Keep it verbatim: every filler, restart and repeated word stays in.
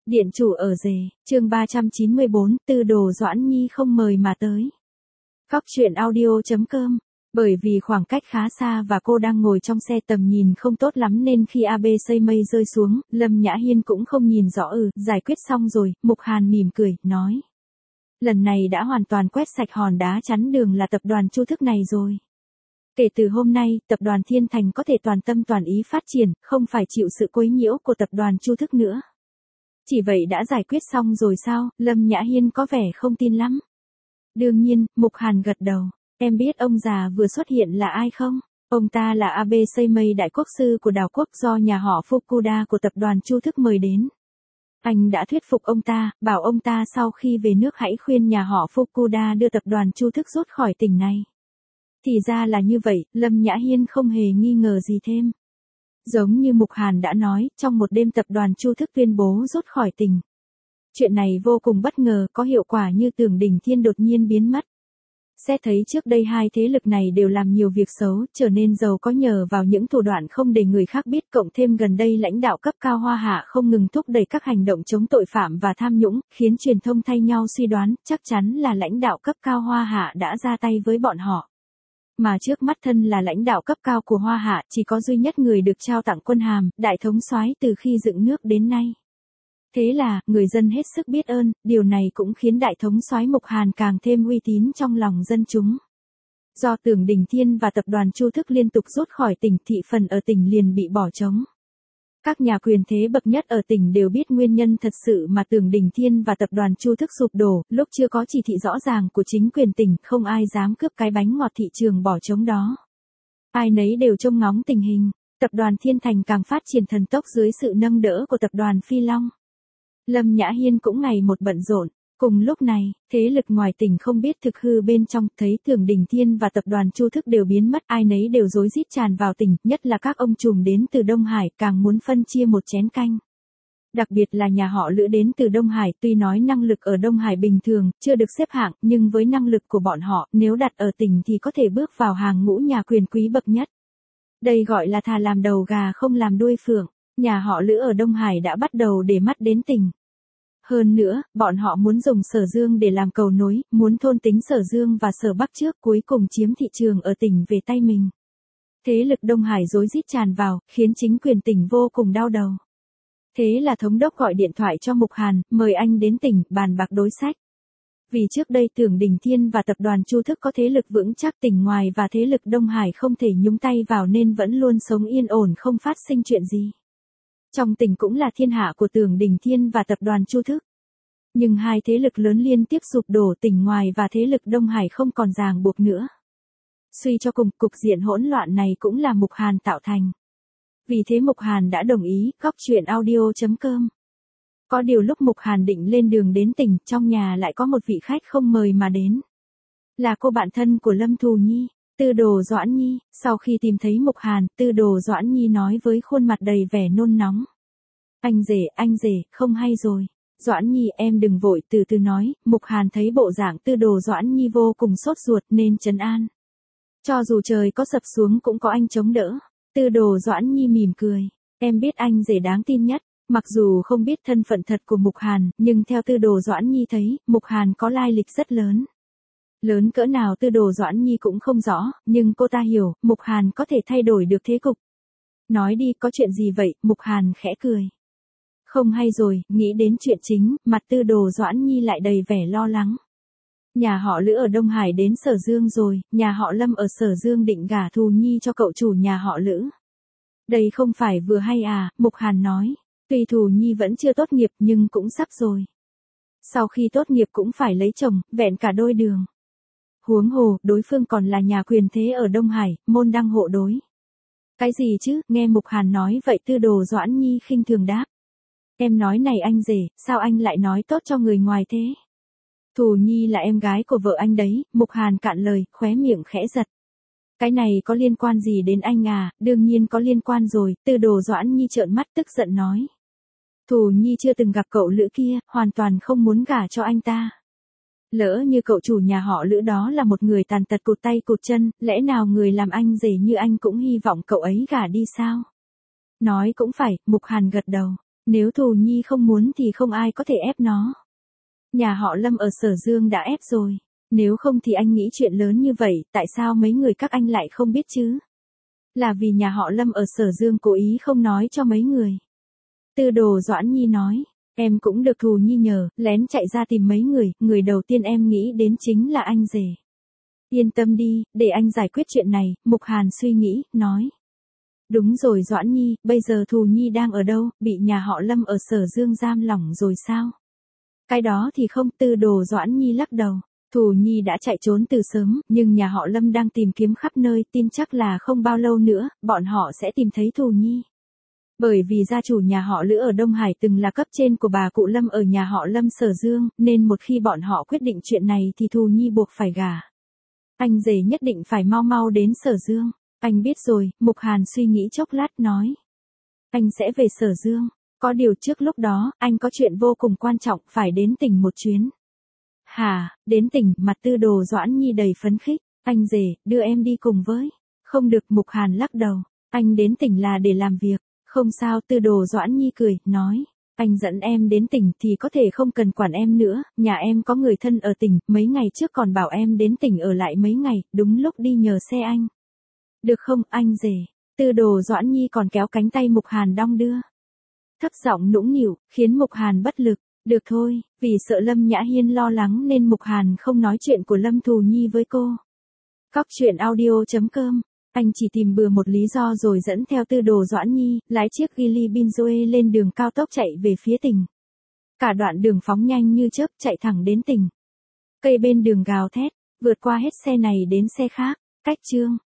Điện chủ ở rể, chương ba trăm chín mươi bốn, Tư Đồ Doãn Nhi không mời mà tới. Góc truyện audio chấm com. Bởi vì khoảng cách khá xa và cô đang ngồi trong xe tầm nhìn không tốt lắm nên khi a bê xây mây rơi xuống, Lâm Nhã Hiên cũng không nhìn rõ. Ừ, giải quyết xong rồi, Mục Hàn mỉm cười, nói. Lần này đã hoàn toàn quét sạch hòn đá chắn đường là tập đoàn Chu Thức này rồi. Kể từ hôm nay, tập đoàn Thiên Thành có thể toàn tâm toàn ý phát triển, không phải chịu sự quấy nhiễu của tập đoàn Chu Thức nữa. Chỉ vậy đã giải quyết xong rồi sao? Lâm Nhã Hiên có vẻ không tin lắm. Đương nhiên, Mục Hàn gật đầu. Em biết ông già vừa xuất hiện là ai không? Ông ta là a bê xây mây đại quốc sư của đảo quốc do nhà họ Fukuda của tập đoàn Chu Thức mời đến. Anh đã thuyết phục ông ta, bảo ông ta sau khi về nước hãy khuyên nhà họ Fukuda đưa tập đoàn Chu Thức rút khỏi tỉnh này. Thì ra là như vậy, Lâm Nhã Hiên không hề nghi ngờ gì thêm. Giống như Mục Hàn đã nói, trong một đêm tập đoàn Chu Thức tuyên bố rút khỏi tỉnh. Chuyện này vô cùng bất ngờ, có hiệu quả như Tưởng Đỉnh Thiên đột nhiên biến mất. Sẽ thấy trước đây hai thế lực này đều làm nhiều việc xấu, trở nên giàu có nhờ vào những thủ đoạn không để người khác biết, cộng thêm gần đây lãnh đạo cấp cao Hoa Hạ không ngừng thúc đẩy các hành động chống tội phạm và tham nhũng, khiến truyền thông thay nhau suy đoán, chắc chắn là lãnh đạo cấp cao Hoa Hạ đã ra tay với bọn họ. Mà trước mắt thân là lãnh đạo cấp cao của Hoa Hạ, chỉ có duy nhất người được trao tặng quân hàm, đại thống soái từ khi dựng nước đến nay. Thế là, người dân hết sức biết ơn, điều này cũng khiến đại thống soái Mục Hàn càng thêm uy tín trong lòng dân chúng. Do Tưởng Đỉnh Thiên và tập đoàn Chu Thức liên tục rút khỏi tỉnh, thị phần ở tỉnh liền bị bỏ trống. Các nhà quyền thế bậc nhất ở tỉnh đều biết nguyên nhân thật sự mà Tưởng Đỉnh Thiên và tập đoàn Chu Thức sụp đổ, lúc chưa có chỉ thị rõ ràng của chính quyền tỉnh, không ai dám cướp cái bánh ngọt thị trường bỏ trống đó. Ai nấy đều trông ngóng tình hình, tập đoàn Thiên Thành càng phát triển thần tốc dưới sự nâng đỡ của tập đoàn Phi Long. Lâm Nhã Hiên cũng ngày một bận rộn. Cùng lúc này, thế lực ngoài tỉnh không biết thực hư bên trong, thấy Tưởng Đỉnh Thiên và tập đoàn Chu Thức đều biến mất, ai nấy đều rối rít tràn vào tỉnh, nhất là các ông trùm đến từ Đông Hải, càng muốn phân chia một chén canh. Đặc biệt là nhà họ Lữ đến từ Đông Hải, tuy nói năng lực ở Đông Hải bình thường, chưa được xếp hạng, nhưng với năng lực của bọn họ, nếu đặt ở tỉnh thì có thể bước vào hàng ngũ nhà quyền quý bậc nhất. Đây gọi là thà làm đầu gà không làm đuôi phượng, nhà họ Lữ ở Đông Hải đã bắt đầu để mắt đến tỉnh. Hơn nữa, bọn họ muốn dùng Sở Dương để làm cầu nối, muốn thôn tính Sở Dương và Sở Bắc trước, cuối cùng chiếm thị trường ở tỉnh về tay mình. Thế lực Đông Hải rối rít tràn vào, khiến chính quyền tỉnh vô cùng đau đầu. Thế là thống đốc gọi điện thoại cho Mục Hàn, mời anh đến tỉnh, bàn bạc đối sách. Vì trước đây Tưởng Đỉnh Thiên và tập đoàn Chu Thức có thế lực vững chắc, tỉnh ngoài và thế lực Đông Hải không thể nhúng tay vào nên vẫn luôn sống yên ổn không phát sinh chuyện gì. Trong tỉnh cũng là thiên hạ của Tưởng Đỉnh Thiên và tập đoàn Chu Thức. Nhưng hai thế lực lớn liên tiếp sụp đổ, tỉnh ngoài và thế lực Đông Hải không còn ràng buộc nữa. Suy cho cùng, cục diện hỗn loạn này cũng là Mục Hàn tạo thành. Vì thế Mục Hàn đã đồng ý, góc truyện audio chấm com. Có điều lúc Mục Hàn định lên đường đến tỉnh, trong nhà lại có một vị khách không mời mà đến. Là cô bạn thân của Lâm Thù Nhi, Tư Đồ Doãn Nhi. Sau khi tìm thấy Mục Hàn, Tư Đồ Doãn Nhi nói với khuôn mặt đầy vẻ nôn nóng. Anh rể, anh rể, không hay rồi. Doãn Nhi, em đừng vội, từ từ nói. Mục Hàn thấy bộ dạng Tư Đồ Doãn Nhi vô cùng sốt ruột nên trấn an. Cho dù trời có sập xuống cũng có anh chống đỡ. Tư Đồ Doãn Nhi mỉm cười. Em biết anh rể đáng tin nhất. Mặc dù không biết thân phận thật của Mục Hàn, nhưng theo Tư Đồ Doãn Nhi thấy, Mục Hàn có lai lịch rất lớn. Lớn cỡ nào Tư Đồ Doãn Nhi cũng không rõ, nhưng cô ta hiểu, Mục Hàn có thể thay đổi được thế cục. Nói đi, có chuyện gì vậy? Mục Hàn khẽ cười. Không hay rồi, nghĩ đến chuyện chính, mặt Tư Đồ Doãn Nhi lại đầy vẻ lo lắng. Nhà họ Lữ ở Đông Hải đến Sở Dương rồi, nhà họ Lâm ở Sở Dương định gả Thù Nhi cho cậu chủ nhà họ Lữ. Đây không phải vừa hay à, Mục Hàn nói. Tuy Thù Nhi vẫn chưa tốt nghiệp nhưng cũng sắp rồi. Sau khi tốt nghiệp cũng phải lấy chồng, vẹn cả đôi đường. Huống hồ, đối phương còn là nhà quyền thế ở Đông Hải, môn đăng hộ đối. Cái gì chứ, nghe Mục Hàn nói vậy Tư Đồ Doãn Nhi khinh thường đáp. Em nói này anh rể, sao anh lại nói tốt cho người ngoài thế? Thù Nhi là em gái của vợ anh đấy, Mục Hàn cạn lời, khóe miệng khẽ giật. Cái này có liên quan gì đến anh à? Đương nhiên có liên quan rồi, Tư Đồ Doãn Nhi trợn mắt tức giận nói. Thù Nhi chưa từng gặp cậu Lữ kia, hoàn toàn không muốn gả cho anh ta. Lỡ như cậu chủ nhà họ Lữ đó là một người tàn tật cụt tay cụt chân, lẽ nào người làm anh rể như anh cũng hy vọng cậu ấy gả đi sao? Nói cũng phải, Mục Hàn gật đầu. Nếu Thù Nhi không muốn thì không ai có thể ép nó. Nhà họ Lâm ở Sở Dương đã ép rồi. Nếu không thì anh nghĩ chuyện lớn như vậy, tại sao mấy người các anh lại không biết chứ? Là vì nhà họ Lâm ở Sở Dương cố ý không nói cho mấy người. Tư Đồ Doãn Nhi nói, em cũng được Thù Nhi nhờ, lén chạy ra tìm mấy người, người đầu tiên em nghĩ đến chính là anh rể. Yên tâm đi, để anh giải quyết chuyện này, Mục Hàn suy nghĩ, nói. Đúng rồi Doãn Nhi, bây giờ Thù Nhi đang ở đâu, bị nhà họ Lâm ở Sở Dương giam lỏng rồi sao? Cái đó thì không, Tư Đồ Doãn Nhi lắc đầu. Thù Nhi đã chạy trốn từ sớm, nhưng nhà họ Lâm đang tìm kiếm khắp nơi, tin chắc là không bao lâu nữa, bọn họ sẽ tìm thấy Thù Nhi. Bởi vì gia chủ nhà họ Lữ ở Đông Hải từng là cấp trên của bà cụ Lâm ở nhà họ Lâm Sở Dương, nên một khi bọn họ quyết định chuyện này thì Thù Nhi buộc phải gả. Anh rể nhất định phải mau mau đến Sở Dương. Anh biết rồi, Mục Hàn suy nghĩ chốc lát nói. Anh sẽ về Sở Dương. Có điều trước lúc đó, anh có chuyện vô cùng quan trọng phải đến tỉnh một chuyến. Hả, đến tỉnh, mặt Tư Đồ Doãn Nhi đầy phấn khích. Anh rể, đưa em đi cùng với. Không được, Mục Hàn lắc đầu. Anh đến tỉnh là để làm việc. Không sao, Tư Đồ Doãn Nhi cười, nói. Anh dẫn em đến tỉnh thì có thể không cần quản em nữa, nhà em có người thân ở tỉnh, mấy ngày trước còn bảo em đến tỉnh ở lại mấy ngày, đúng lúc đi nhờ xe anh. Được không, anh rể? Tư Đồ Doãn Nhi còn kéo cánh tay Mục Hàn đong đưa. Thấp giọng nũng nịu, khiến Mục Hàn bất lực. Được thôi, vì sợ Lâm Nhã Hiên lo lắng nên Mục Hàn không nói chuyện của Lâm Thù Nhi với cô. Cóc truyện audio chấm com. Anh chỉ tìm bừa một lý do rồi dẫn theo Tư Đồ Doãn Nhi, lái chiếc Geely Binzoe lên đường cao tốc chạy về phía tỉnh. Cả đoạn đường phóng nhanh như chớp chạy thẳng đến tỉnh. Cây bên đường gào thét, vượt qua hết xe này đến xe khác, cách chương.